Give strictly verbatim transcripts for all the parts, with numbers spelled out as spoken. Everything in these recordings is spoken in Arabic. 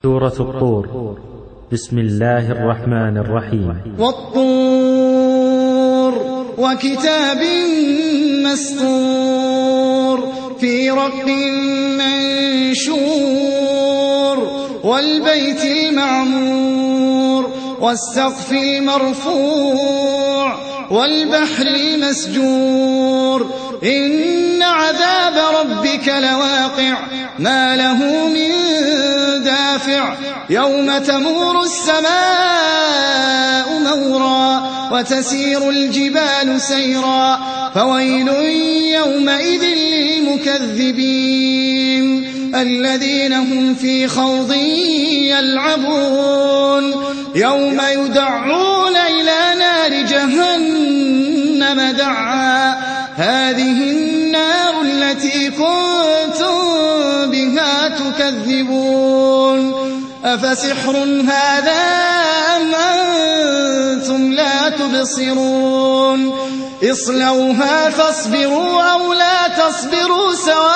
سورة الطور. بسم الله الرحمن الرحيم. والطور وكتاب مسطور في رق منشور والبيت المعمور والسقف المرفوع والبحر المسجور إن عذاب ربك لواقع ما له من دافع يوم تمور السماء مورا وتسير الجبال سيرا فويل يومئذ للمكذبين الذين هم في خوض يلعبون يوم يدعون إلى نار جهنم دعا هذه النار التي كنتم بها تكذبون أفسحر هذا أم أنتم لا تبصرون اصلوها فاصبروا أو لا تصبروا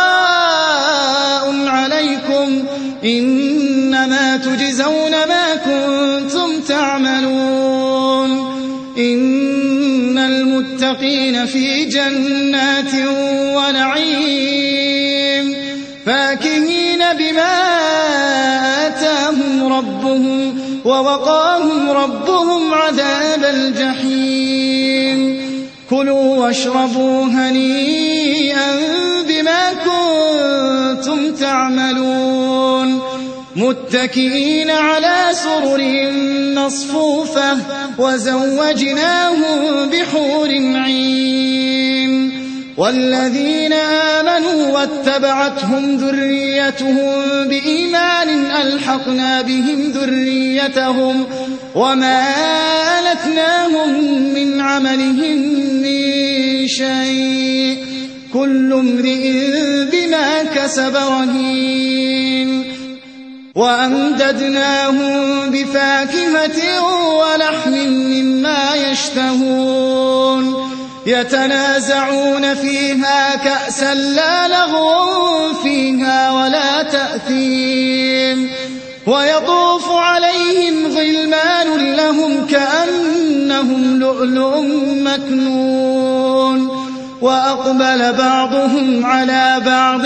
سواء عليكم إنما تجزون ما كنتم تعملون إن المتقين في جنات ونعيم فاكهين بما آتاهم ربهم ووقاهم ربهم عذاب الجحيم كلوا واشربوا هنيئا بما كنتم تعملون متكئين على سرر مصفوفة وزوجناهم بحور عين والذين آمنوا واتبعتهم ذريتهم بإيمان ألحقنا بهم ذريتهم وما ألتناهم من عملهم من شيء كل امرئ بما كسب رهين وأمددناهم بفاكهة ولحم مما يشتهون يتنازعون فيها كأسا لا لغو فيها ولا تأثيم ويطوف عليهم غلمان لهم كأنهم لؤلؤ مكنون وأقبل بعضهم على بعض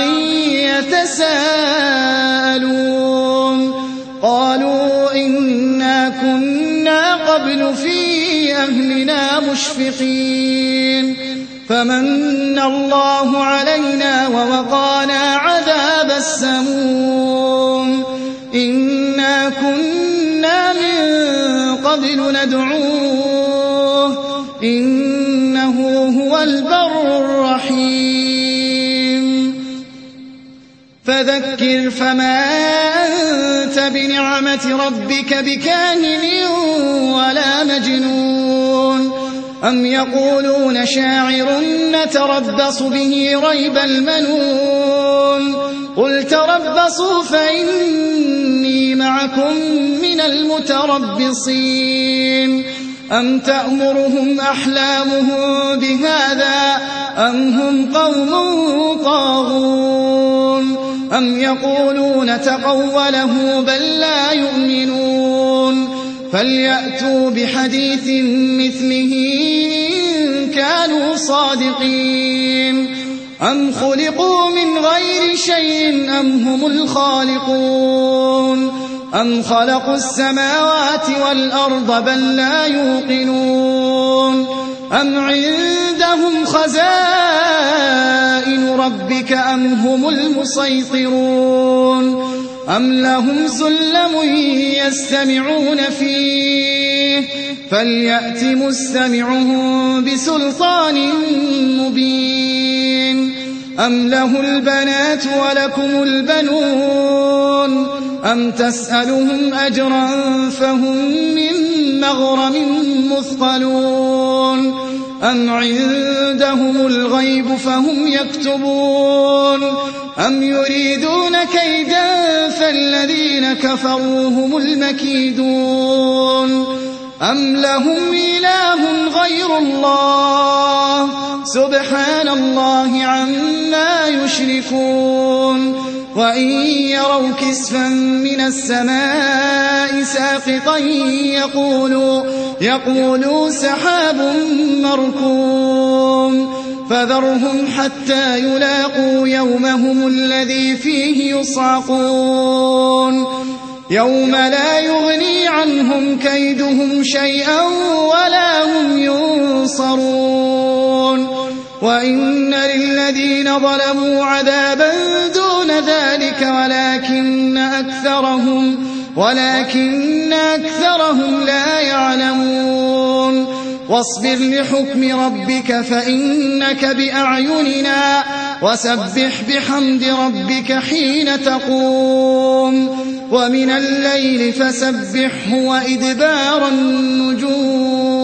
يتساءلون قالوا إنا كنا قبل في أهلنا مشفقين فمن الله علينا ووقانا عذاب السموم إنا كنا من قبل ندعوه إنه هو البر الرحيم فذكر فما أنت بنعمة ربك بكاهن ولا مجنون أم يقولون شاعر نتربص به ريب المنون قل تربصوا فإني معكم من المتربصين أم تأمرهم أحلامهم بهذا أم هم قوم طاغون أم يقولون تقوله بل لا يؤمنون فليأتوا بحديث مثله إن كانوا صادقين أم خلقوا من غير شيء أم هم الخالقون أم خلقوا السماوات والأرض بل لا يوقنون أم عندهم خزائن ربك أم هم المسيطرون أم لهم سلم يستمعون فيه فليأت مستمعهم بسلطان مبين أم له البنات ولكم البنون أم تسألهم أجرا فهم من مغرم مثقلون أم عندهم الغيب فهم يكتبون أم يريدون كيدا فالذين كفروا هم المكيدون أم لهم إله غير الله سبحان الله عما يشركون وإن يروا كسفا من السماء ساقطا يقولوا, يقولوا سحاب مركوم فذرهم حتى يلاقوا يومهم الذي فيه يصعقون يوم لا يغني عنهم كيدهم شيئا ولا هم ينصرون وإن للذين ظلموا عذابا دون ذلك ولكن أكثرهم, ولكن أكثرهم لا يعلمون واصبر لحكم ربك فإنك بأعيننا وسبح بحمد ربك حين تقوم ومن الليل فسبحه وإدبار النجوم